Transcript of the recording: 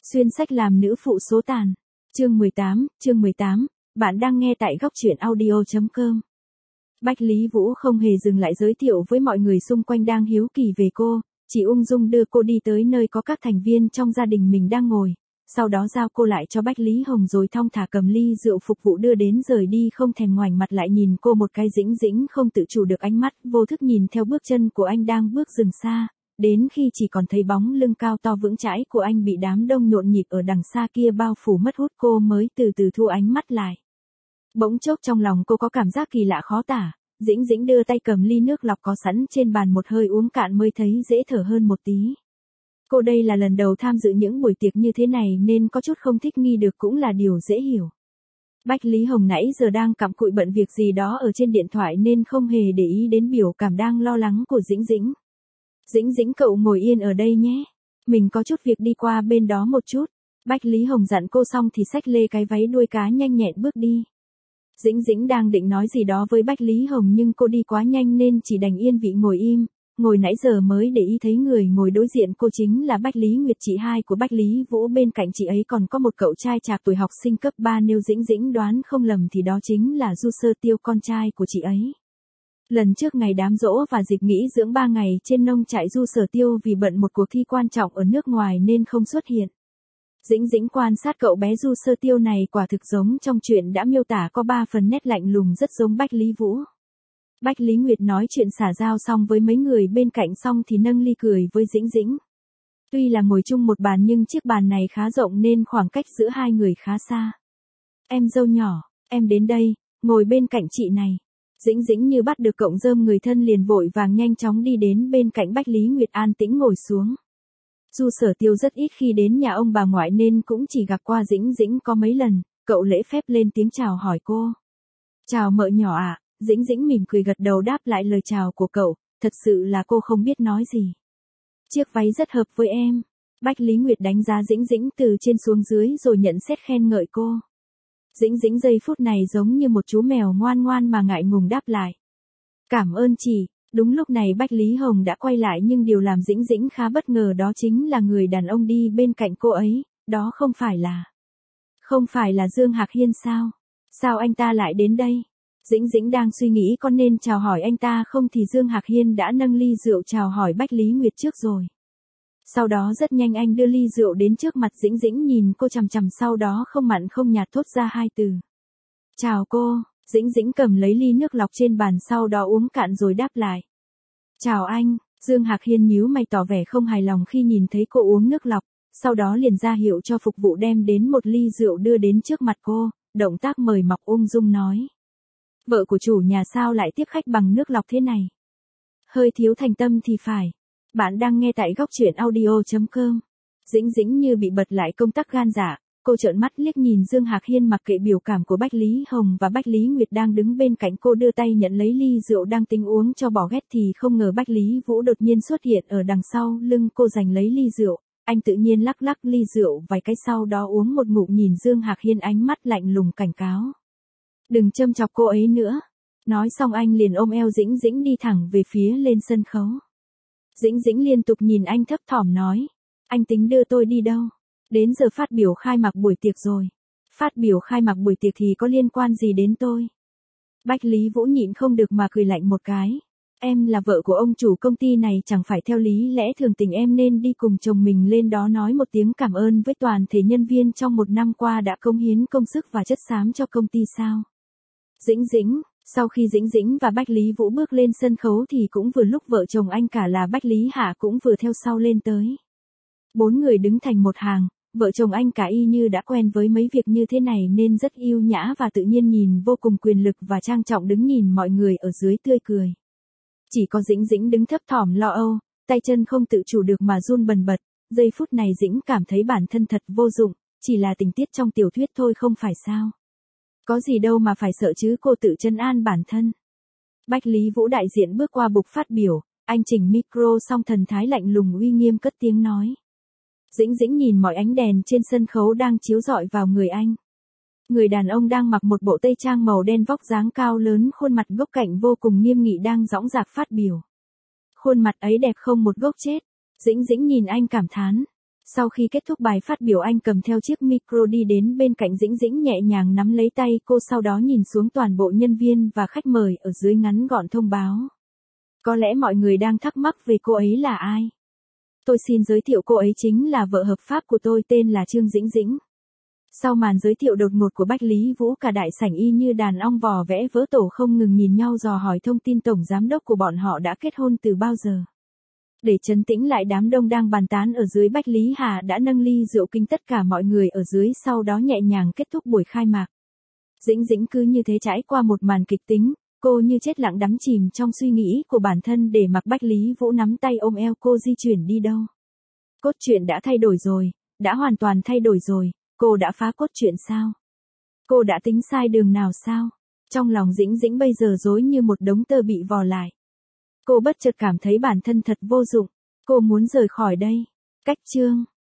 Xuyên sách làm nữ phụ số tàn. Chương 18, bạn đang nghe tại góc truyện audio.com. Bách Lý Vũ không hề dừng lại giới thiệu với mọi người xung quanh đang hiếu kỳ về cô, chỉ ung dung đưa cô đi tới nơi có các thành viên trong gia đình mình đang ngồi, sau đó giao cô lại cho Bách Lý Hồng rồi thong thả cầm ly rượu phục vụ đưa đến rời đi, không thèm ngoảnh mặt lại nhìn cô một cái. Dĩnh Dĩnh không tự chủ được ánh mắt vô thức nhìn theo bước chân của anh đang bước dừng xa, đến khi chỉ còn thấy bóng lưng cao to vững chãi của anh bị đám đông nhộn nhịp ở đằng xa kia bao phủ mất hút, cô mới từ từ thu ánh mắt lại. Bỗng chốc trong lòng cô có cảm giác kỳ lạ khó tả. Dĩnh Dĩnh đưa tay cầm ly nước lọc có sẵn trên bàn một hơi uống cạn mới thấy dễ thở hơn một tí. Cô đây là lần đầu tham dự những buổi tiệc như thế này nên có chút không thích nghi được cũng là điều dễ hiểu. Bách Lý Hồng nãy giờ đang cặm cụi bận việc gì đó ở trên điện thoại nên không hề để ý đến biểu cảm đang lo lắng của Dĩnh Dĩnh. Dĩnh Dĩnh, cậu ngồi yên ở đây nhé. Mình có chút việc đi qua bên đó một chút. Bách Lý Hồng dặn cô xong thì xách lê cái váy đuôi cá nhanh nhẹn bước đi. Dĩnh Dĩnh đang định nói gì đó với Bách Lý Hồng nhưng cô đi quá nhanh nên chỉ đành yên vị ngồi im, ngồi nãy giờ mới để ý thấy người ngồi đối diện cô chính là Bách Lý Nguyệt, chị hai của Bách Lý Vũ. Bên cạnh chị ấy còn có một cậu trai trạc tuổi học sinh cấp 3, nếu Dĩnh Dĩnh đoán không lầm thì đó chính là Du Sơ Tiêu, con trai của chị ấy. Lần trước ngày đám giỗ và dịp nghỉ dưỡng 3 ngày trên nông trại, Du Sở Tiêu vì bận một cuộc thi quan trọng ở nước ngoài nên không xuất hiện. Dĩnh Dĩnh quan sát cậu bé Du Sơ Tiêu này quả thực giống trong chuyện đã miêu tả, có 3 phần nét lạnh lùng rất giống Bách Lý Vũ. Bách Lý Nguyệt nói chuyện xả giao xong với mấy người bên cạnh xong thì nâng ly cười với Dĩnh Dĩnh. Tuy là ngồi chung một bàn nhưng chiếc bàn này khá rộng nên khoảng cách giữa hai người khá xa. Em dâu nhỏ, em đến đây, ngồi bên cạnh chị này. Dĩnh Dĩnh như bắt được cọng rơm người thân liền vội vàng nhanh chóng đi đến bên cạnh Bách Lý Nguyệt, an tĩnh ngồi xuống. Du Sở Tiêu rất ít khi đến nhà ông bà ngoại nên cũng chỉ gặp qua Dĩnh Dĩnh có mấy lần, cậu lễ phép lên tiếng chào hỏi cô. Chào mợ nhỏ ạ. Dĩnh Dĩnh mỉm cười gật đầu đáp lại lời chào của cậu, thật sự là cô không biết nói gì. Chiếc váy rất hợp với em. Bách Lý Nguyệt đánh giá Dĩnh Dĩnh từ trên xuống dưới rồi nhận xét khen ngợi cô. Dĩnh Dĩnh giây phút này giống như một chú mèo ngoan ngoan mà ngại ngùng đáp lại. Cảm ơn chị. Đúng lúc này Bách Lý Hồng đã quay lại nhưng điều làm Dĩnh Dĩnh khá bất ngờ đó chính là người đàn ông đi bên cạnh cô ấy, đó không phải là Dương Hạc Hiên sao? Sao anh ta lại đến đây? Dĩnh Dĩnh đang suy nghĩ có nên chào hỏi anh ta không thì Dương Hạc Hiên đã nâng ly rượu chào hỏi Bách Lý Nguyệt trước rồi. Sau đó rất nhanh anh đưa ly rượu đến trước mặt Dĩnh Dĩnh, nhìn cô chằm chằm, sau đó không mặn không nhạt thốt ra 2 từ. Chào cô. Dĩnh Dĩnh cầm lấy ly nước lọc trên bàn sau đó uống cạn rồi đáp lại. Chào anh. Dương Hạc Hiên nhíu mày tỏ vẻ không hài lòng khi nhìn thấy cô uống nước lọc, sau đó liền ra hiệu cho phục vụ đem đến một ly rượu đưa đến trước mặt cô, động tác mời mọc ung dung nói. Vợ của chủ nhà sao lại tiếp khách bằng nước lọc thế này? Hơi thiếu thành tâm thì phải. Bạn đang nghe tại góc truyện audio.com. Dĩnh Dĩnh như bị bật lại công tắc gan dạ, cô trợn mắt liếc nhìn Dương Hạc Hiên mặc kệ biểu cảm của Bách Lý Hồng và Bách Lý Nguyệt đang đứng bên cạnh cô, đưa tay nhận lấy ly rượu đang tính uống cho bỏ ghét thì không ngờ Bách Lý Vũ đột nhiên xuất hiện ở đằng sau lưng cô giành lấy ly rượu. Anh tự nhiên lắc lắc ly rượu vài cái sau đó uống một ngụm, nhìn Dương Hạc Hiên ánh mắt lạnh lùng cảnh cáo. Đừng châm chọc cô ấy nữa. Nói xong anh liền ôm eo Dĩnh Dĩnh đi thẳng về phía lên sân khấu. Dĩnh Dĩnh liên tục nhìn anh thấp thỏm nói. Anh tính đưa tôi đi đâu? Đến giờ phát biểu khai mạc buổi tiệc rồi. Phát biểu khai mạc buổi tiệc thì có liên quan gì đến tôi? Bách Lý Vũ nhịn không được mà cười lạnh một cái. Em là vợ của ông chủ công ty này, chẳng phải theo lý lẽ thường tình em nên đi cùng chồng mình lên đó nói một tiếng cảm ơn với toàn thể nhân viên trong 1 năm qua đã cống hiến công sức và chất xám cho công ty sao? Dĩnh Dĩnh. Sau khi Dĩnh Dĩnh và Bách Lý Vũ bước lên sân khấu thì cũng vừa lúc vợ chồng anh cả là Bách Lý Hạ cũng vừa theo sau lên tới. 4 người đứng thành một hàng, vợ chồng anh cả y như đã quen với mấy việc như thế này nên rất yêu nhã và tự nhiên, nhìn vô cùng quyền lực và trang trọng, đứng nhìn mọi người ở dưới tươi cười. Chỉ có Dĩnh Dĩnh đứng thấp thỏm lo âu, tay chân không tự chủ được mà run bần bật. Giây phút này Dĩnh cảm thấy bản thân thật vô dụng, chỉ là tình tiết trong tiểu thuyết thôi không phải sao? Có gì đâu mà phải sợ chứ, cô tự trấn an bản thân. Bách Lý Vũ đại diện bước qua bục phát biểu, anh chỉnh micro xong thần thái lạnh lùng uy nghiêm cất tiếng nói. Dĩnh Dĩnh nhìn mọi ánh đèn trên sân khấu đang chiếu rọi vào người anh. Người đàn ông đang mặc một bộ tây trang màu đen, vóc dáng cao lớn, khuôn mặt góc cạnh vô cùng nghiêm nghị đang dõng dạc phát biểu. Khuôn mặt ấy đẹp không một gốc chết. Dĩnh Dĩnh nhìn anh cảm thán. Sau khi kết thúc bài phát biểu, anh cầm theo chiếc micro đi đến bên cạnh Dĩnh Dĩnh, nhẹ nhàng nắm lấy tay cô, sau đó nhìn xuống toàn bộ nhân viên và khách mời ở dưới, ngắn gọn thông báo. Có lẽ mọi người đang thắc mắc về cô ấy là ai. Tôi xin giới thiệu, cô ấy chính là vợ hợp pháp của tôi, tên là Trương Dĩnh Dĩnh. Sau màn giới thiệu đột ngột của Bách Lý Vũ, cả đại sảnh y như đàn ong vò vẽ vỡ tổ, không ngừng nhìn nhau dò hỏi thông tin tổng giám đốc của bọn họ đã kết hôn từ bao giờ. Để trấn tĩnh lại đám đông đang bàn tán ở dưới, Bách Lý Hà đã nâng ly rượu kính tất cả mọi người ở dưới, sau đó nhẹ nhàng kết thúc buổi khai mạc. Dĩnh Dĩnh cứ như thế trải qua một màn kịch tính, cô như chết lặng đắm chìm trong suy nghĩ của bản thân, để mặc Bách Lý Vũ nắm tay ôm eo cô di chuyển đi đâu. Cốt truyện đã thay đổi rồi, đã hoàn toàn thay đổi rồi, cô đã phá cốt truyện sao? Cô đã tính sai đường nào sao? Trong lòng Dĩnh Dĩnh bây giờ rối như một đống tơ bị vò lại. Cô bất chợt cảm thấy bản thân thật vô dụng, cô muốn rời khỏi đây. Cách chương